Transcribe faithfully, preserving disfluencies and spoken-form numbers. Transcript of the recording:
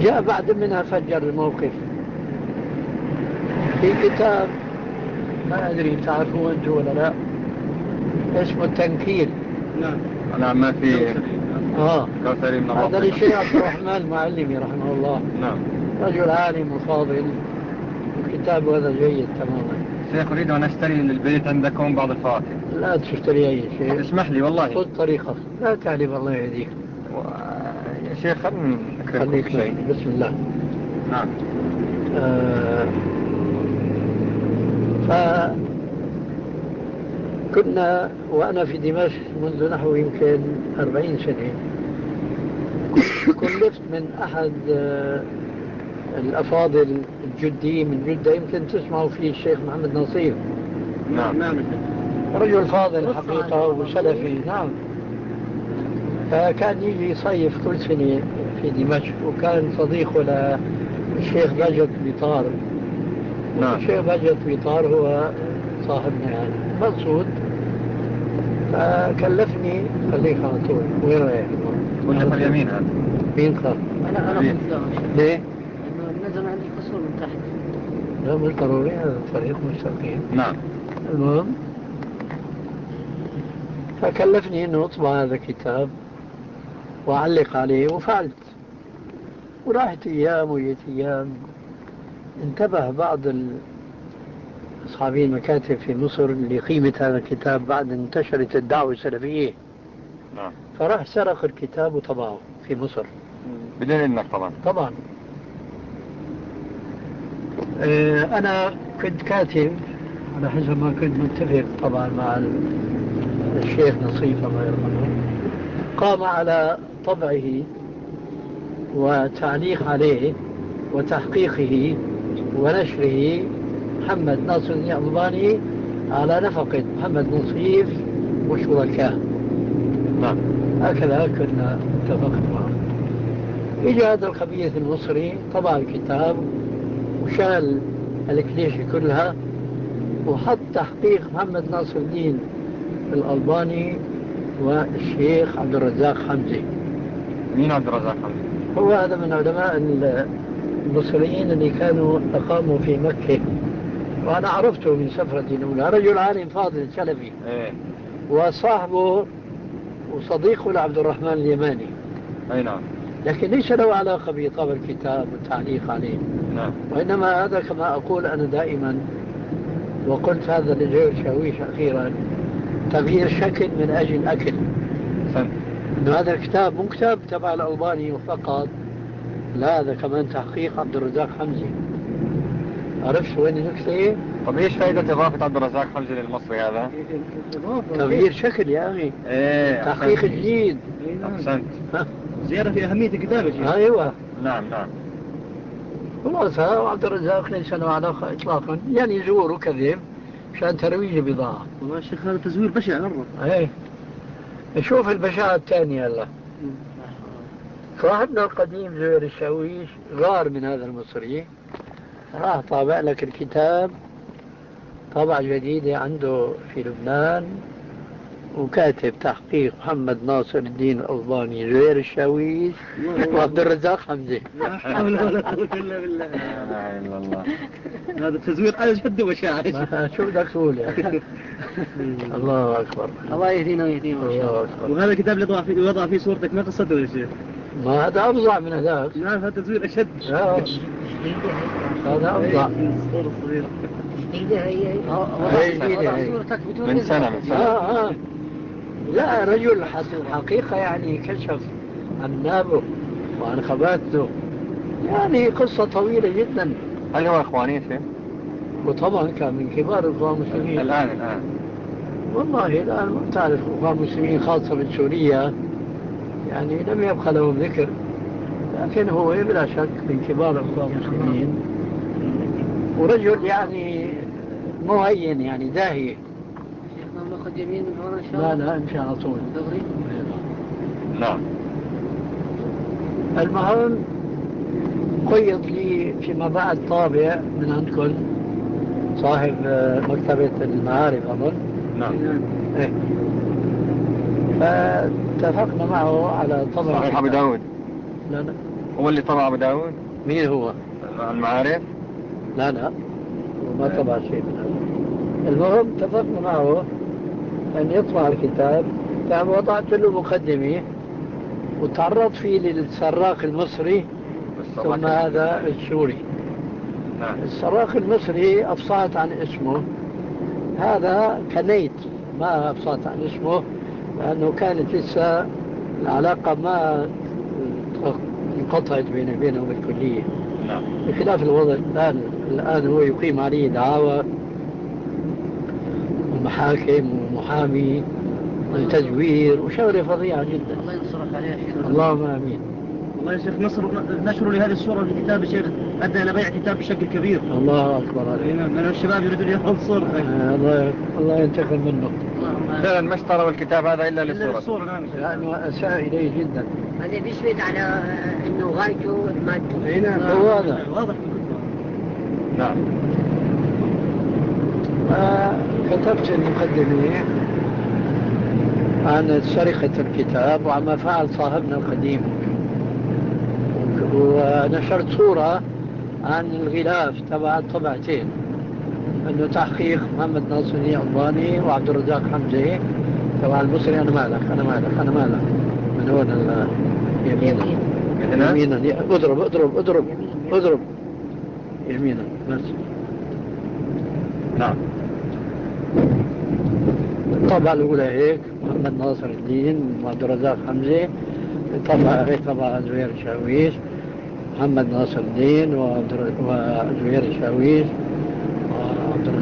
جاء بعد منها فجر الموقف في كتاب ما أدري تعرفوه أنتم ولا لا، اسمه التنكيل. نعم نعم ما في آه كوثري من هذا للشيخ عبد الرحمن المعلمي رحمه الله. نعم رجل عالم وفاضل، الكتاب هذا جيد تماما. شيخ أريد أن أشتري من البيت عندكم بعض الفواكه. لا تشتري أي شيء، اسمح لي والله. خذ طريقك لا تعلم الله يهديك. و... يا شيخ خلني أكرمكم شيء. بسم الله. نعم. آه فكنا وأنا في دمشق منذ نحو يمكن أربعين سنة، كلفت من أحد آه الأفاضل الجدي من جدة، يمكن تسمعوا فيه الشيخ محمد نصير. نعم نعم. رجل فاضل حقيقة وسلفي. نعم. فكان يجي يصيف كل سنة في دمشق، وكان صديقه للشيخ باجت بيطار. نعم. الشيخ باجت بيطار هو صاحبنا يعني مقصود، فكلفني خليك على طول. وين رايح؟ وجه اليمين هذا. مين خاف؟ أنا أنا خمسة. ليه؟ إنه نزل عندي كسور من تحت. لا مش ضروري، هذا طريق مستقيم. نعم. المهم فكلفني انه اطبع هذا الكتاب واعلق عليه، وفعلت. وراحت ايام وجيت ايام، انتبه بعض اصحابي المكاتب في مصر لقيمة هذا الكتاب بعد انتشرت الدعوة السلفية. نعم. فراح سرق الكتاب وطبعه في مصر بدون إذنك طبعا. طبعا. اه انا كنت كاتب على حسب ما كنت متفق طبعا مع الشيخ نصيف الله يرحمه، قام على طبعه وتعليق عليه وتحقيقه ونشره محمد ناصر الألباني على نفقة محمد نصيف وشركاء. نعم. هكذا كنا اتفقنا معه. إجا هذا الخبيث المصري طبع الكتاب وشال الكليشة كلها وحط تحقيق محمد ناصر الدين الألباني والشيخ عبد الرزاق حمزي. مين عبد الرزاق حمزي؟ هو هذا من علماء المصريين اللي كانوا أقاموا في مكة، وأنا عرفته من سفرة الأولى. رجل عالم فاضل سلفي. إيه. وصاحبه وصديقه لعبد الرحمن اليماني. أي نعم. لكن ليس له علاقة بطبع الكتاب والتعليق عليه. نعم. وإنما هذا كما أقول أنا دائما، وقلت هذا لجير شاويش أخيرا، تغيير شكل من أجل أكل. سنت. إنه هذا الكتاب مو كتاب تبع الألباني فقط، لا هذا كمان تحقيق عبد الرزاق حمزي. عرفت وين النكتة؟ طب ايش فائدة إضافة عبد الرزاق حمزي للمصري هذا؟ تغيير شكل يا أخي. ايه. تحقيق جديد. أحسنت. زيادة في أهمية الكتاب يا شيخ. أيوة. نعم نعم. خلاص عبد الرزاق ليس له علاقة إطلاقا، يعني يزور وكذب مشان ترويج البضاعة. والله يا شيخ هذا تزوير بشع مرة. ايه. شوف البشاعة الثانية هلا. صاحبنا القديم زهير الشاويش غار من هذا المصري، راح طابع لك الكتاب طبعة جديدة عنده في لبنان، وكاتب تحقيق محمد ناصر الدين الألباني زهير الشاويش وعبد الرزاق حمزي. لا حول ولا قوة إلا بالله. لا إله إلا الله. هذا تزوير على جد وبشاعة. شو بدك تقول يعني؟ الله أكبر. الله يهدينا ويهدينا ما شاء الله. وهذا الكتاب اللي وضع فيه وضع فيه صورتك ما قصته يا شيخ؟ ما هذا أفظع من هذاك. نعم هذا تزوير أشد. هذا أفظع. صورة صغيرة. من سنة من سنة. آه آه. لا رجل حقيقة يعني كشف عن نابه وعن خباته، يعني قصة طويلة جدا. هل هو إخواني شيء؟ وطبعا كان من كبار الإخوان المسلمين. الآن الآن والله الآن ما تعرف الإخوان المسلمين خاصة من سوريا يعني لم يبقى لهم ذكر، لكن هو بلا شك من كبار الإخوان المسلمين، ورجل يعني مهين يعني داهية. شيخنا ناخذ يمين من هنا إن شاء الله. لا لا امشي على طول. دغري. نعم. المهم قيض لي فيما بعد طابع من عندكم صاحب مكتبة المعارف أظن. نعم. إيه. فاتفقنا معه على طبع صحيح أبو داود. لا لا هو اللي طبع أبو داود؟ مين هو؟ المعارف؟ لا لا وما طبع شيء من هذا. المهم اتفقنا معه أن يطبع الكتاب، فوضعت له مقدمة وتعرضت فيه للسراق المصري ثم هذا السوري. نعم. السراق المصري أفصحت عن اسمه، هذا كنيت ما أفصحت عن اسمه لأنه كانت لسه العلاقة ما انقطعت بيني وبينه بالكلية. نعم. بخلاف الوضع الآن، الآن هو يقيم عليه دعاوى ومحاكم ومحامي وتزوير وشغلة فظيعة جدا. الله ينصرك عليه يا شيخ. اللهم آمين. والله يا شيخ نصر نشر لهذه الصورة في الكتاب يا شيخ أدى إلى بيع كتاب بشكل كبير. الله أكبر عليك. من الشباب يريدون يأخذ صورة. آه الله الله ينتقم منه. فعلا ما اشتروا الكتاب هذا إلا لصورة. الصورة نعم. لأنه أساء إليه جدا. هذا بيثبت على أنه غايته المادة. أي نعم هو هذا. واضح. نعم. كتبت المقدمة عن سرقة الكتاب وعما فعل صاحبنا القديم، ونشرت صورة عن الغلاف تبع الطبعتين، أنه تحقيق محمد ناصر الألباني وعبد الرزاق حمزة تبع المصري. أنا مالك أنا مالك أنا مالك من هون يمينا يمينا اضرب اضرب اضرب اضرب يمينا بس. نعم. الطبعة الأولى هيك محمد ناصر الدين وعبد الرزاق حمزة، الطبعة هيك طبعة زهير الشاويش، محمد ناصر الدين وزهير الشاويش وعبد